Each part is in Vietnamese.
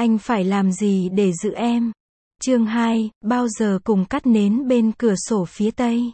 Anh phải làm gì để giữ em? Chương 2, bao giờ cùng cắt nến bên cửa sổ phía Tây.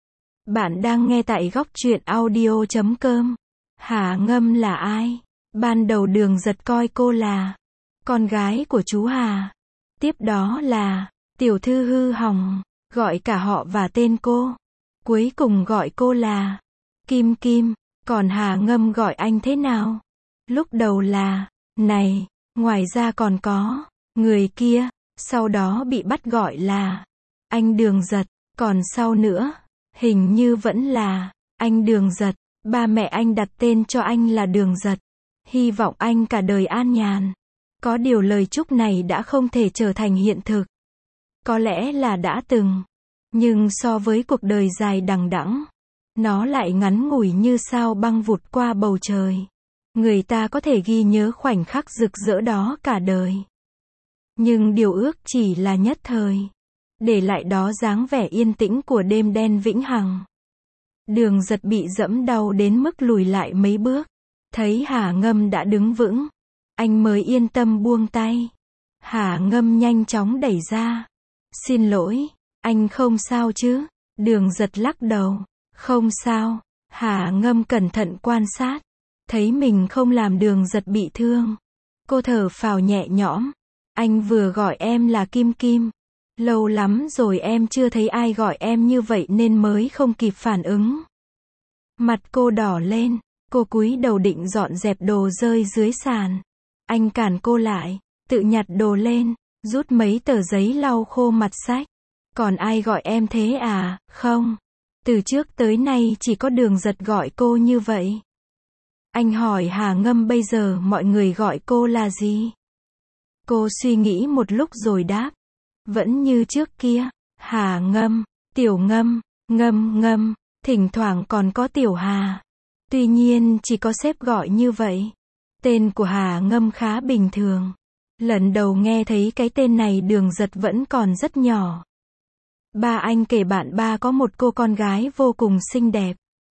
Bạn đang nghe tại góc truyện audio.com. Hà Ngâm là ai? Ban đầu Đường Giật coi cô là con gái của chú Hà. Tiếp đó là tiểu thư hư hỏng, gọi cả họ và tên cô. Cuối cùng gọi cô là Kim Kim. Còn Hà Ngâm gọi anh thế nào? Lúc đầu là này, ngoài ra còn có người kia, sau đó bị bắt gọi là anh Đường Giật, còn sau nữa, hình như vẫn là anh Đường Giật. Ba mẹ anh đặt tên cho anh là Đường Giật, hy vọng anh cả đời an nhàn. Có điều lời chúc này đã không thể trở thành hiện thực. Có lẽ là đã từng, nhưng so với cuộc đời dài đằng đẵng, nó lại ngắn ngủi như sao băng vụt qua bầu trời. Người ta có thể ghi nhớ khoảnh khắc rực rỡ đó cả đời. Nhưng điều ước chỉ là nhất thời, để lại đó dáng vẻ yên tĩnh của đêm đen vĩnh hằng. Đường Giật bị dẫm đau đến mức lùi lại mấy bước. Thấy Hà Ngâm đã đứng vững, anh mới yên tâm buông tay. Hà Ngâm nhanh chóng đẩy ra. Xin lỗi, anh không sao chứ? Đường Giật lắc đầu. Không sao. Hà Ngâm cẩn thận quan sát. Thấy mình không làm Đường Giật bị thương. Cô thở phào nhẹ nhõm. Anh vừa gọi em là Kim Kim. Lâu lắm rồi em chưa thấy ai gọi em như vậy nên mới không kịp phản ứng. Mặt cô đỏ lên. Cô cúi đầu định dọn dẹp đồ rơi dưới sàn. Anh cản cô lại, tự nhặt đồ lên, rút mấy tờ giấy lau khô mặt sách. Còn ai gọi em thế à? Không. Từ trước tới nay chỉ có Đường Giật gọi cô như vậy. Anh hỏi Hà Ngâm bây giờ mọi người gọi cô là gì? Cô suy nghĩ một lúc rồi đáp. Vẫn như trước kia. Hà Ngâm, Tiểu Ngâm, Ngâm Ngâm, thỉnh thoảng còn có Tiểu Hà. Tuy nhiên chỉ có sếp gọi như vậy. Tên của Hà Ngâm khá bình thường. Lần đầu nghe thấy cái tên này Đường Giật vẫn còn rất nhỏ. Ba anh kể bạn ba có một cô con gái vô cùng xinh đẹp.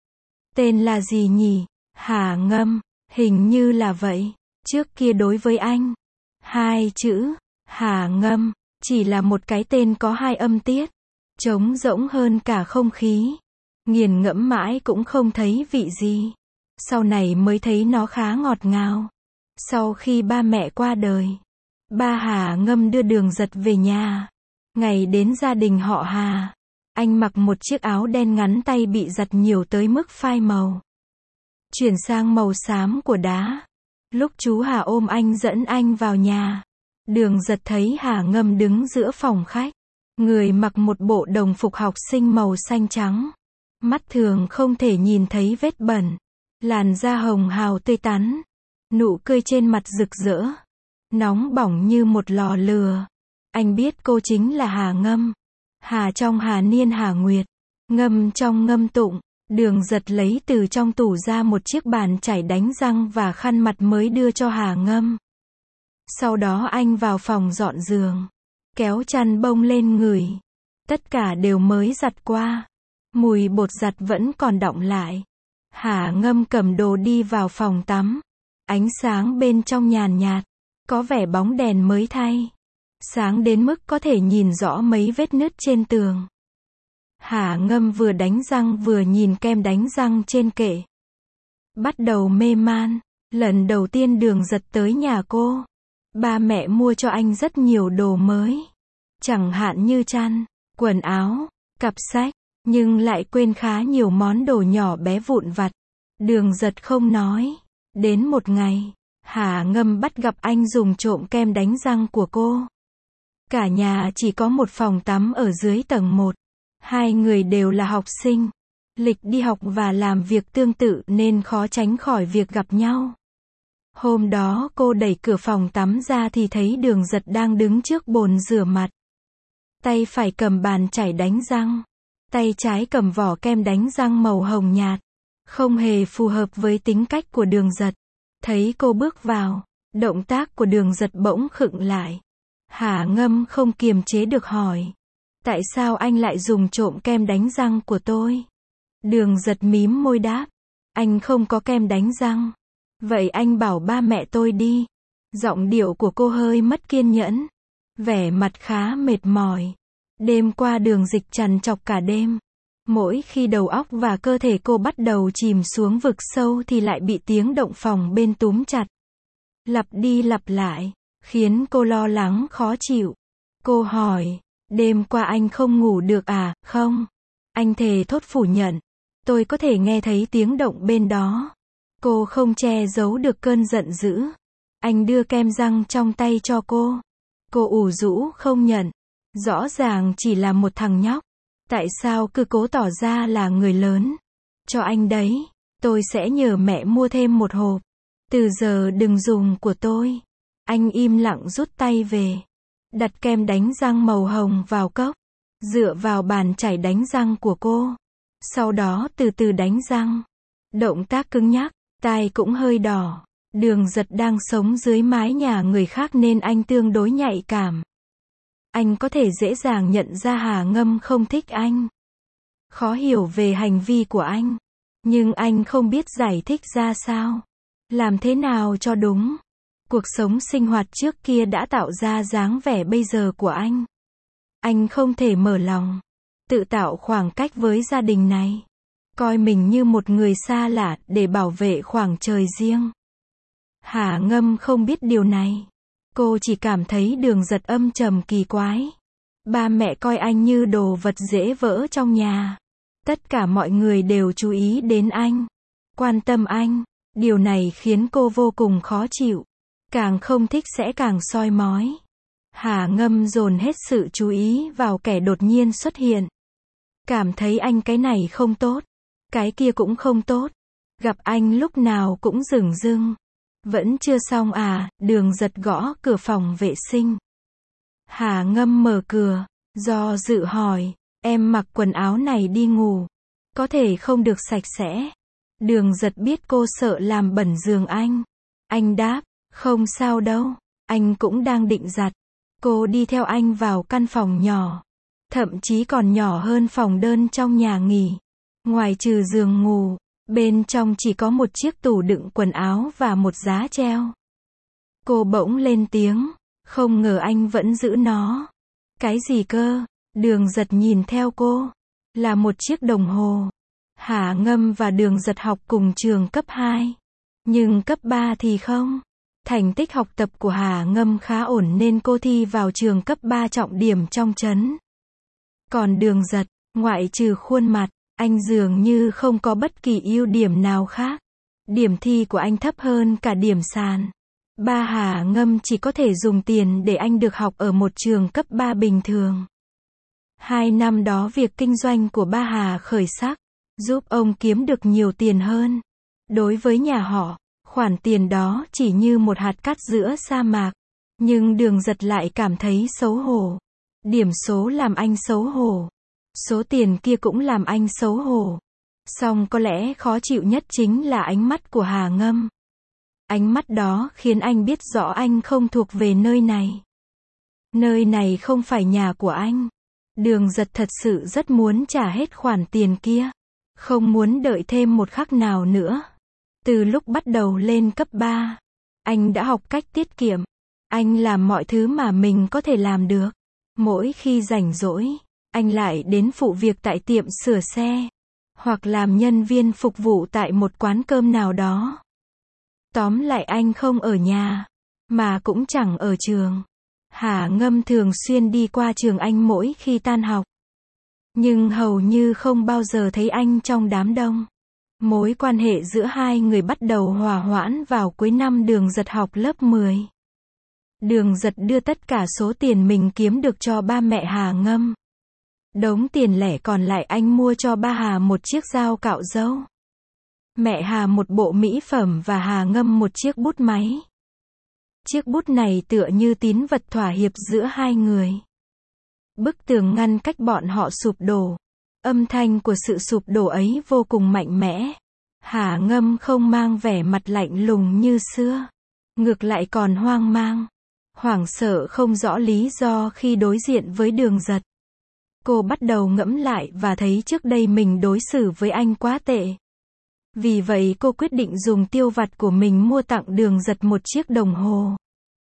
Tên là gì nhỉ? Hà Ngâm, hình như là vậy. Trước kia đối với anh, hai chữ Hà Ngâm chỉ là một cái tên có hai âm tiết, trống rỗng hơn cả không khí. Nghiền ngẫm mãi cũng không thấy vị gì. Sau này mới thấy nó khá ngọt ngào. Sau khi ba mẹ qua đời, ba Hà Ngâm đưa Đường Giật về nhà. Ngày đến gia đình họ Hà, anh mặc một chiếc áo đen ngắn tay bị giặt nhiều tới mức phai màu, chuyển sang màu xám của đá. Lúc chú Hà ôm anh dẫn anh vào nhà, Đường Giật thấy Hà Ngâm đứng giữa phòng khách. Người mặc một bộ đồng phục học sinh màu xanh trắng. Mắt thường không thể nhìn thấy vết bẩn. Làn da hồng hào tươi tắn. Nụ cười trên mặt rực rỡ. Nóng bỏng như một lò lửa. Anh biết cô chính là Hà Ngâm. Hà trong Hà Niên Hà Nguyệt. Ngâm trong Ngâm Tụng. Đường Giật lấy từ trong tủ ra một chiếc bàn chải đánh răng và khăn mặt mới đưa cho Hà Ngâm. Sau đó anh vào phòng dọn giường. Kéo chăn bông lên ngửi. Tất cả đều mới giặt qua. Mùi bột giặt vẫn còn đọng lại. Hà Ngâm cầm đồ đi vào phòng tắm. Ánh sáng bên trong nhàn nhạt. Có vẻ bóng đèn mới thay. Sáng đến mức có thể nhìn rõ mấy vết nứt trên tường. Hà Ngâm vừa đánh răng vừa nhìn kem đánh răng trên kệ. Bắt đầu mê man. Lần đầu tiên Đường Giật tới nhà cô. Ba mẹ mua cho anh rất nhiều đồ mới. Chẳng hạn như chăn, quần áo, cặp sách. Nhưng lại quên khá nhiều món đồ nhỏ bé vụn vặt. Đường Giật không nói. Đến một ngày, Hà Ngâm bắt gặp anh dùng trộm kem đánh răng của cô. Cả nhà chỉ có một phòng tắm ở dưới tầng 1. Hai người đều là học sinh. Lịch đi học và làm việc tương tự nên khó tránh khỏi việc gặp nhau. Hôm đó cô đẩy cửa phòng tắm ra thì thấy Đường Giật đang đứng trước bồn rửa mặt. Tay phải cầm bàn chải đánh răng. Tay trái cầm vỏ kem đánh răng màu hồng nhạt. Không hề phù hợp với tính cách của Đường Giật. Thấy cô bước vào, động tác của Đường Giật bỗng khựng lại. Hà Ngâm không kiềm chế được hỏi. Tại sao anh lại dùng trộm kem đánh răng của tôi? Đường Giật mím môi đáp. Anh không có kem đánh răng. Vậy anh bảo ba mẹ tôi đi. Giọng điệu của cô hơi mất kiên nhẫn. Vẻ mặt khá mệt mỏi. Đêm qua Đường Dịch trằn trọc cả đêm. Mỗi khi đầu óc và cơ thể cô bắt đầu chìm xuống vực sâu thì lại bị tiếng động phòng bên túm chặt. Lặp đi lặp lại, khiến cô lo lắng khó chịu. Cô hỏi, đêm qua anh không ngủ được à, không? Anh thề thốt phủ nhận. Tôi có thể nghe thấy tiếng động bên đó. Cô không che giấu được cơn giận dữ. Anh đưa kem răng trong tay cho cô. Cô ủ rũ không nhận. Rõ ràng chỉ là một thằng nhóc. Tại sao cứ cố tỏ ra là người lớn? Cho anh đấy. Tôi sẽ nhờ mẹ mua thêm một hộp. Từ giờ đừng dùng của tôi. Anh im lặng rút tay về. Đặt kem đánh răng màu hồng vào cốc. Dựa vào bàn chải đánh răng của cô. Sau đó từ từ đánh răng. Động tác cứng nhắc, tai cũng hơi đỏ. Đường Giật đang sống dưới mái nhà người khác nên anh tương đối nhạy cảm. Anh có thể dễ dàng nhận ra Hà Ngâm không thích anh. Khó hiểu về hành vi của anh. Nhưng anh không biết giải thích ra sao. Làm thế nào cho đúng. Cuộc sống sinh hoạt trước kia đã tạo ra dáng vẻ bây giờ của anh. Anh không thể mở lòng. Tự tạo khoảng cách với gia đình này. Coi mình như một người xa lạ để bảo vệ khoảng trời riêng. Hà Ngâm không biết điều này. Cô chỉ cảm thấy Đường Giật âm trầm kỳ quái. Ba mẹ coi anh như đồ vật dễ vỡ trong nhà. Tất cả mọi người đều chú ý đến anh. Quan tâm anh. Điều này khiến cô vô cùng khó chịu. Càng không thích sẽ càng soi mói. Hà Ngâm dồn hết sự chú ý vào kẻ đột nhiên xuất hiện. Cảm thấy anh cái này không tốt. Cái kia cũng không tốt. Gặp anh lúc nào cũng dửng dưng. Vẫn chưa xong à? Đường Giật gõ cửa phòng vệ sinh. Hà Ngâm mở cửa, do dự hỏi, em mặc quần áo này đi ngủ, có thể không được sạch sẽ. Đường Giật biết cô sợ làm bẩn giường anh. Anh đáp, không sao đâu, anh cũng đang định giặt. Cô đi theo anh vào căn phòng nhỏ, thậm chí còn nhỏ hơn phòng đơn trong nhà nghỉ. Ngoài trừ giường ngủ, bên trong chỉ có một chiếc tủ đựng quần áo và một giá treo. Cô bỗng lên tiếng, không ngờ anh vẫn giữ nó. Cái gì cơ? Đường Giật nhìn theo cô. Là một chiếc đồng hồ. Hà Ngâm và Đường Giật học cùng trường cấp 2. Nhưng cấp 3 thì không. Thành tích học tập của Hà Ngâm khá ổn nên cô thi vào trường cấp 3 trọng điểm trong trấn. Còn Đường Giật, ngoại trừ khuôn mặt, anh dường như không có bất kỳ ưu điểm nào khác. Điểm thi của anh thấp hơn cả điểm sàn. Ba Hà Ngâm chỉ có thể dùng tiền để anh được học ở một trường cấp 3 bình thường. 2 năm đó việc kinh doanh của ba Hà khởi sắc, giúp ông kiếm được nhiều tiền hơn. Đối với nhà họ, khoản tiền đó chỉ như một hạt cát giữa sa mạc. Nhưng Đường Giật lại cảm thấy xấu hổ. Điểm số làm anh xấu hổ. Số tiền kia cũng làm anh xấu hổ. Song có lẽ khó chịu nhất chính là ánh mắt của Hà Ngâm. Ánh mắt đó khiến anh biết rõ anh không thuộc về nơi này. Nơi này không phải nhà của anh. Đường Giật thật sự rất muốn trả hết khoản tiền kia. Không muốn đợi thêm một khắc nào nữa. Từ lúc bắt đầu lên cấp 3, anh đã học cách tiết kiệm. Anh làm mọi thứ mà mình có thể làm được. Mỗi khi rảnh rỗi, anh lại đến phụ việc tại tiệm sửa xe. Hoặc làm nhân viên phục vụ tại một quán cơm nào đó. Tóm lại anh không ở nhà, mà cũng chẳng ở trường. Hà Ngâm thường xuyên đi qua trường anh mỗi khi tan học. Nhưng hầu như không bao giờ thấy anh trong đám đông. Mối quan hệ giữa hai người bắt đầu hòa hoãn vào cuối năm Đường Giật học lớp 10. Đường Giật đưa tất cả số tiền mình kiếm được cho ba mẹ Hà Ngâm. Đống tiền lẻ còn lại anh mua cho ba Hà một chiếc dao cạo râu. Mẹ Hà một bộ mỹ phẩm và Hà Ngâm một chiếc bút máy. Chiếc bút này tựa như tín vật thỏa hiệp giữa hai người. Bức tường ngăn cách bọn họ sụp đổ. Âm thanh của sự sụp đổ ấy vô cùng mạnh mẽ. Hà Ngâm không mang vẻ mặt lạnh lùng như xưa. Ngược lại còn hoang mang. Hoảng sợ không rõ lý do khi đối diện với Đường Giật. Cô bắt đầu ngẫm lại và thấy trước đây mình đối xử với anh quá tệ. Vì vậy cô quyết định dùng tiêu vặt của mình mua tặng Đường Giật một chiếc đồng hồ.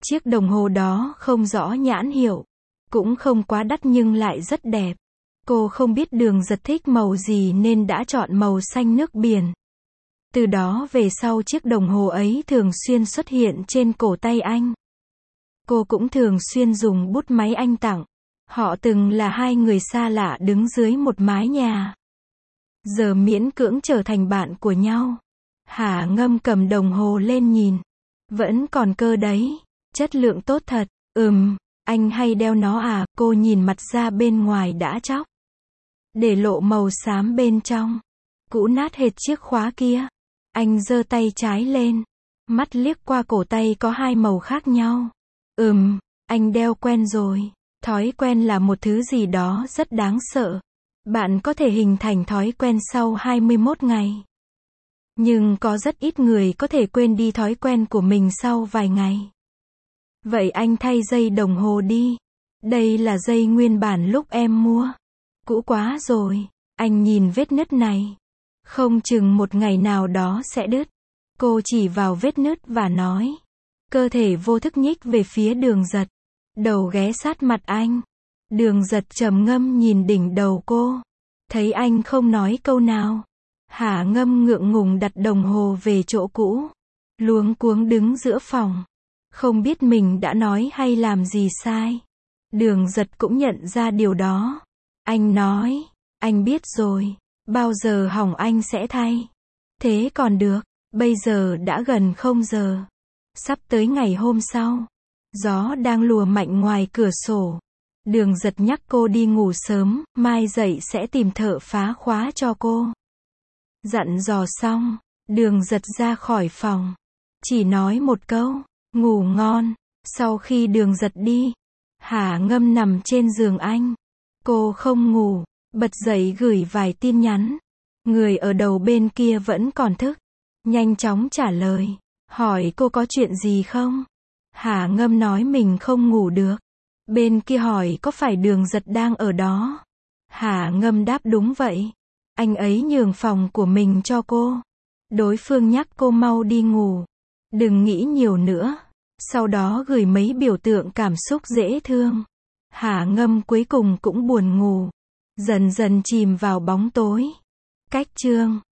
Chiếc đồng hồ đó không rõ nhãn hiệu, cũng không quá đắt nhưng lại rất đẹp. Cô không biết Đường Giật thích màu gì nên đã chọn màu xanh nước biển. Từ đó về sau chiếc đồng hồ ấy thường xuyên xuất hiện trên cổ tay anh. Cô cũng thường xuyên dùng bút máy anh tặng. Họ từng là hai người xa lạ đứng dưới một mái nhà. Giờ miễn cưỡng trở thành bạn của nhau. Hà Ngâm cầm đồng hồ lên nhìn. Vẫn còn cơ đấy. Chất lượng tốt thật. Anh hay đeo nó à? Cô nhìn mặt ra bên ngoài đã chóc, để lộ màu xám bên trong. Cũ nát hệt chiếc khóa kia. Anh giơ tay trái lên. Mắt liếc qua cổ tay có hai màu khác nhau. Anh đeo quen rồi. Thói quen là một thứ gì đó rất đáng sợ. Bạn có thể hình thành thói quen sau 21 ngày. Nhưng có rất ít người có thể quên đi thói quen của mình sau vài ngày. Vậy anh thay dây đồng hồ đi. Đây là dây nguyên bản lúc em mua. Cũ quá rồi. Anh nhìn vết nứt này. Không chừng một ngày nào đó sẽ đứt. Cô chỉ vào vết nứt và nói. Cơ thể vô thức nhích về phía Đường Giật. Đầu ghé sát mặt anh. Đường Giật trầm ngâm nhìn đỉnh đầu cô. Thấy anh không nói câu nào. Hà Ngâm ngượng ngùng đặt đồng hồ về chỗ cũ. Luống cuống đứng giữa phòng. Không biết mình đã nói hay làm gì sai. Đường Giật cũng nhận ra điều đó. Anh nói. Anh biết rồi. Bao giờ hỏng anh sẽ thay. Thế còn được. Bây giờ đã gần 0 giờ. Sắp tới ngày hôm sau. Gió đang lùa mạnh ngoài cửa sổ. Đường Giật nhắc cô đi ngủ sớm, mai dậy sẽ tìm thợ phá khóa cho cô. Dặn dò xong, Đường Giật ra khỏi phòng. Chỉ nói một câu, ngủ ngon. Sau khi Đường Giật đi, Hà Ngâm nằm trên giường anh. Cô không ngủ, bật dậy gửi vài tin nhắn. Người ở đầu bên kia vẫn còn thức. Nhanh chóng trả lời, hỏi cô có chuyện gì không? Hà Ngâm nói mình không ngủ được. Bên kia hỏi có phải Đường Giật đang ở đó? Hà Ngâm đáp đúng vậy. Anh ấy nhường phòng của mình cho cô. Đối phương nhắc cô mau đi ngủ. Đừng nghĩ nhiều nữa. Sau đó gửi mấy biểu tượng cảm xúc dễ thương. Hà Ngâm cuối cùng cũng buồn ngủ. Dần dần chìm vào bóng tối. Cách chương